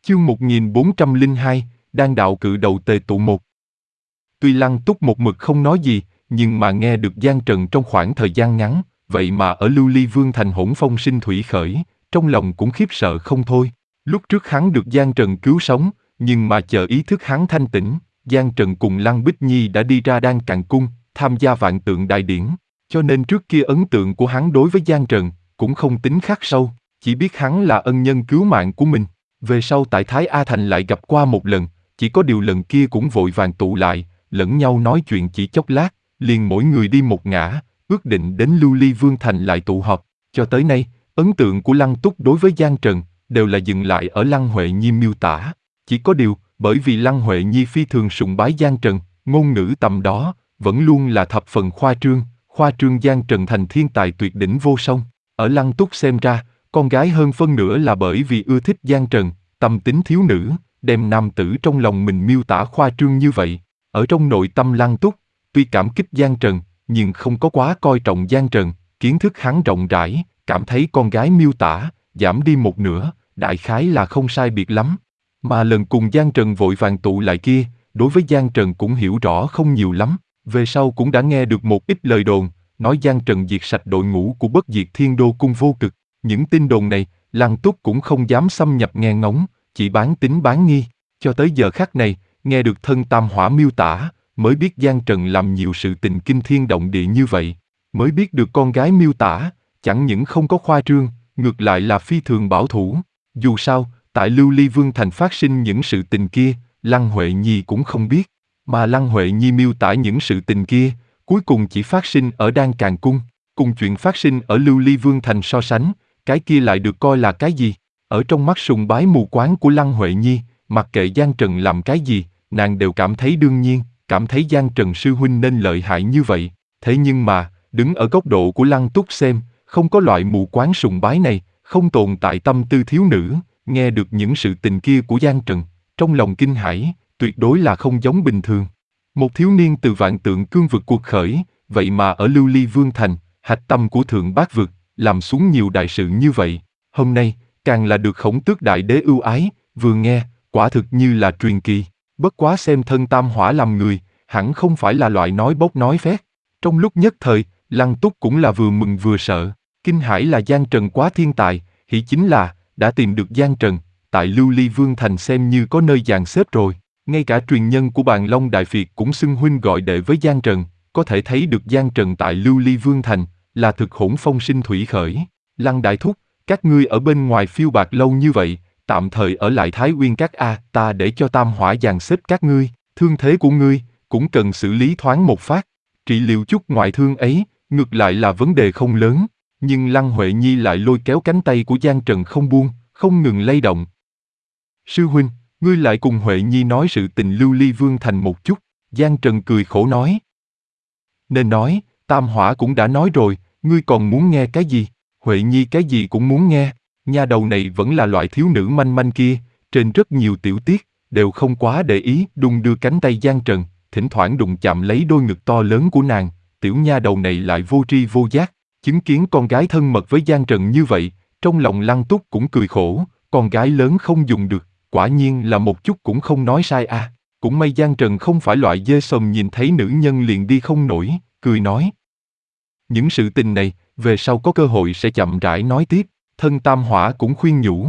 Chương 1402, Đan đạo cự đầu tề tụ một. Tuy Lăng Túc một mực không nói gì, nhưng mà nghe được Giang Trần trong khoảng thời gian ngắn, vậy mà ở Lưu Ly Vương thành hỗn phong sinh thủy khởi, trong lòng cũng khiếp sợ không thôi. Lúc trước hắn được Giang Trần cứu sống, nhưng mà chờ ý thức hắn thanh tỉnh, Giang Trần cùng Lăng Bích Nhi đã đi ra Đan Càn Cung, tham gia Vạn Tượng Đại Điển, cho nên trước kia ấn tượng của hắn đối với Giang Trần cũng không tính khắc sâu, chỉ biết hắn là ân nhân cứu mạng của mình. Về sau tại Thái A Thành lại gặp qua một lần, chỉ có điều lần kia cũng vội vàng tụ lại, lẫn nhau nói chuyện chỉ chốc lát, liền mỗi người đi một ngả, ước định đến Lưu Ly Vương thành lại tụ họp. Cho tới nay, ấn tượng của Lăng Túc đối với Giang Trần đều là dừng lại ở Lăng Huệ Nhi miêu tả. Chỉ có điều, bởi vì Lăng Huệ Nhi phi thường sùng bái Giang Trần, ngôn ngữ tầm đó vẫn luôn là thập phần khoa trương Giang Trần thành thiên tài tuyệt đỉnh vô song. Ở Lăng Túc xem ra, con gái hơn phân nửa là bởi vì ưa thích Giang Trần, tâm tính thiếu nữ, đem nam tử trong lòng mình miêu tả khoa trương như vậy. Ở trong nội tâm Lăng Túc, tuy cảm kích Giang Trần, nhưng không có quá coi trọng Giang Trần, kiến thức hắn rộng rãi, cảm thấy con gái miêu tả, giảm đi một nửa, đại khái là không sai biệt lắm. Mà lần cùng Giang Trần vội vàng tụ lại kia, đối với Giang Trần cũng hiểu rõ không nhiều lắm, về sau cũng đã nghe được một ít lời đồn, nói Giang Trần diệt sạch đội ngũ của Bất Diệt Thiên Đô Cung Vô Cực. Những tin đồn này, Lăng Túc cũng không dám xâm nhập nghe ngóng, chỉ bán tín bán nghi. Cho tới giờ khắc này, nghe được thân Tam Hỏa miêu tả, mới biết Giang Trần làm nhiều sự tình kinh thiên động địa như vậy. Mới biết được con gái miêu tả, chẳng những không có khoa trương, ngược lại là phi thường bảo thủ. Dù sao, tại Lưu Ly Vương thành phát sinh những sự tình kia, Lăng Huệ Nhi cũng không biết. Mà Lăng Huệ Nhi miêu tả những sự tình kia, cuối cùng chỉ phát sinh ở Đan Càn Cung, cùng chuyện phát sinh ở Lưu Ly Vương thành so sánh, cái kia lại được coi là cái gì? Ở trong mắt sùng bái mù quáng của Lăng Huệ Nhi, mặc kệ Giang Trần làm cái gì, nàng đều cảm thấy đương nhiên, cảm thấy Giang Trần sư huynh nên lợi hại như vậy. Thế nhưng mà, đứng ở góc độ của Lăng Túc xem, không có loại mù quáng sùng bái này, không tồn tại tâm tư thiếu nữ, nghe được những sự tình kia của Giang Trần, trong lòng kinh hãi, tuyệt đối là không giống bình thường. Một thiếu niên từ Vạn Tượng Cương vực cuộc khởi, vậy mà ở Lưu Ly Vương thành, hạch tâm của Thượng Bát vực, làm xuống nhiều đại sự như vậy. Hôm nay, càng là được Khổng Tước Đại Đế ưu ái, vừa nghe, quả thực như là truyền kỳ. Bất quá xem thân Tam Hỏa làm người, hẳn không phải là loại nói bốc nói phét. Trong lúc nhất thời, Lăng Túc cũng là vừa mừng vừa sợ. Kinh hãi là Giang Trần quá thiên tài, hỷ chính là đã tìm được Giang Trần, tại Lưu Ly Vương thành xem như có nơi dàn xếp rồi. Ngay cả truyền nhân của Bàn Long Đại Việt cũng xưng huynh gọi đệ với Giang Trần, có thể thấy được Giang Trần tại Lưu Ly Vương thành là thực hỗn phong sinh thủy khởi. Lăng Đại Thúc, các ngươi ở bên ngoài phiêu bạt lâu như vậy, tạm thời ở lại Thái Uyên Các a, ta để cho Tam Hỏa dàn xếp các ngươi, thương thế của ngươi cũng cần xử lý thoáng một phát, trị liệu chút ngoại thương ấy, ngược lại là vấn đề không lớn. Nhưng Lăng Huệ Nhi lại lôi kéo cánh tay của Giang Trần không buông, không ngừng lay động. Sư huynh, ngươi lại cùng Huệ Nhi nói sự tình Lưu Ly Vương thành một chút. Giang Trần cười khổ nói. Nên nói, Tam Hỏa cũng đã nói rồi, ngươi còn muốn nghe cái gì? Huệ Nhi cái gì cũng muốn nghe. Nha đầu này vẫn là loại thiếu nữ manh manh kia, trên rất nhiều tiểu tiết, đều không quá để ý, đung đưa cánh tay Giang Trần, thỉnh thoảng đụng chạm lấy đôi ngực to lớn của nàng. Tiểu nha đầu này lại vô tri vô giác, chứng kiến con gái thân mật với Giang Trần như vậy, trong lòng Lăng Túc cũng cười khổ, con gái lớn không dùng được, quả nhiên là một chút cũng không nói sai à. Cũng may Giang Trần không phải loại dê sồm nhìn thấy nữ nhân liền đi không nổi, cười nói. Những sự tình này, về sau có cơ hội sẽ chậm rãi nói tiếp. Thân Tam Hỏa cũng khuyên nhủ.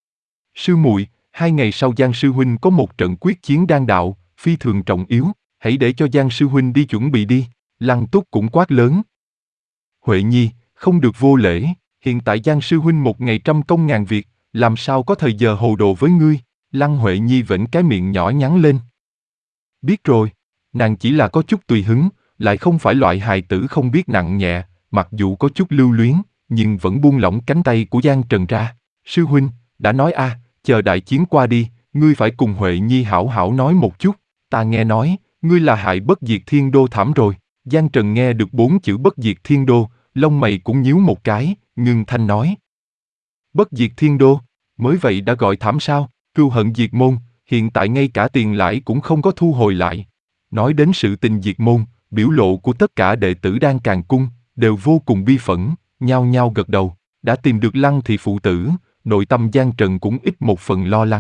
Sư muội, 2 ngày sau Giang sư huynh có một trận quyết chiến đan đạo, phi thường trọng yếu, hãy để cho Giang sư huynh đi chuẩn bị đi. Lăng Túc cũng quát lớn. Huệ Nhi, không được vô lễ, hiện tại Giang sư huynh một ngày trăm công ngàn việc, làm sao có thời giờ hồ đồ với ngươi? Lăng Huệ Nhi vểnh cái miệng nhỏ nhắn lên. Biết rồi, nàng chỉ là có chút tùy hứng, lại không phải loại hài tử không biết nặng nhẹ, mặc dù có chút lưu luyến, nhưng vẫn buông lỏng cánh tay của Giang Trần ra. Sư huynh, đã nói a, chờ đại chiến qua đi, ngươi phải cùng Huệ Nhi hảo hảo nói một chút. Ta nghe nói, ngươi là hại Bất Diệt Thiên Đô thảm rồi. Giang Trần nghe được 4 chữ Bất Diệt Thiên Đô, lông mày cũng nhíu một cái, ngưng thanh nói. Bất Diệt Thiên Đô, mới vậy đã gọi thảm sao? Cừu hận diệt môn, hiện tại ngay cả tiền lãi cũng không có thu hồi lại. Nói đến sự tình diệt môn, biểu lộ của tất cả đệ tử Đan Càn Cung đều vô cùng bi phẫn, nhao nhao gật đầu. Đã tìm được Lăng thị phụ tử, nội tâm Giang Trần cũng ít một phần lo lắng.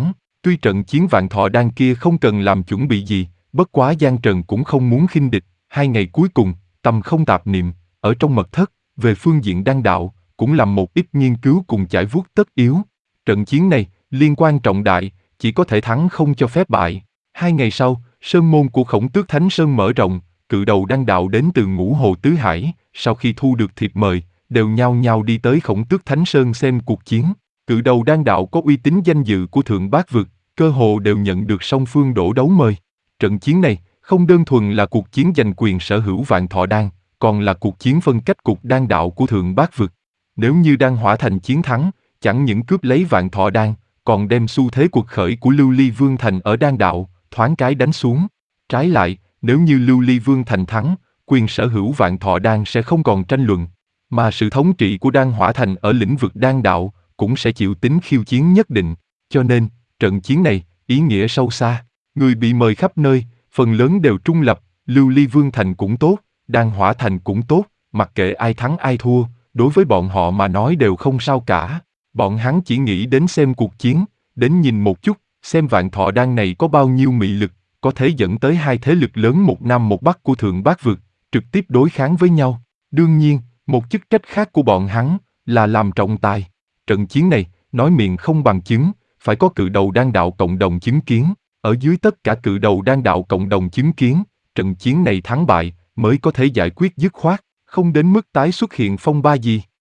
Tuy trận chiến Vạn Thọ Đan kia không cần làm chuẩn bị gì, bất quá Giang Trần cũng không muốn khinh địch. 2 ngày cuối cùng, Tâm không tạp niệm, ở trong mật thất, về phương diện đan đạo, cũng làm một ít nghiên cứu cùng chải vuốt tất yếu. Trận chiến này, liên quan trọng đại, chỉ có thể thắng không cho phép bại. 2 ngày sau, sơn môn của Khổng Tước Thánh Sơn mở rộng, cự đầu đan đạo đến từ Ngũ Hồ Tứ Hải, sau khi thu được thiệp mời, đều nhao nhao đi tới Khổng Tước Thánh Sơn xem cuộc chiến. Cự đầu đan đạo có uy tín danh dự của Thượng Bát Vực, cơ hồ đều nhận được song phương đổ đấu mời. Trận chiến này, không đơn thuần là cuộc chiến giành quyền sở hữu Vạn Thọ Đan, còn là cuộc chiến phân cách cục đan đạo của Thượng Bát Vực. Nếu như Đan Hỏa Thành chiến thắng, chẳng những cướp lấy Vạn Thọ Đan, còn đem xu thế cuộc khởi của Lưu Ly Vương Thành ở đan đạo, thoáng cái đánh xuống. Trái lại, nếu như Lưu Ly Vương Thành thắng, quyền sở hữu Vạn Thọ Đan sẽ không còn tranh luận, mà sự thống trị của Đan Hỏa Thành ở lĩnh vực đan đạo cũng sẽ chịu tính khiêu chiến nhất định. Cho nên, trận chiến này, ý nghĩa sâu xa. Người bị mời khắp nơi, phần lớn đều trung lập, Lưu Ly Vương Thành cũng tốt, Đan Hỏa Thành cũng tốt, mặc kệ ai thắng ai thua, đối với bọn họ mà nói đều không sao cả. Bọn hắn chỉ nghĩ đến xem cuộc chiến, đến nhìn một chút, xem Vạn Thọ Đan này có bao nhiêu mị lực, có thể dẫn tới hai thế lực lớn một Nam một Bắc của Thượng Bát Vực, trực tiếp đối kháng với nhau. Đương nhiên, một chức trách khác của bọn hắn là làm trọng tài. Trận chiến này, nói miệng không bằng chứng, phải có cự đầu đan đạo cộng đồng chứng kiến. Ở dưới tất cả cự đầu đan đạo cộng đồng chứng kiến, trận chiến này thắng bại mới có thể giải quyết dứt khoát, không đến mức tái xuất hiện phong ba gì.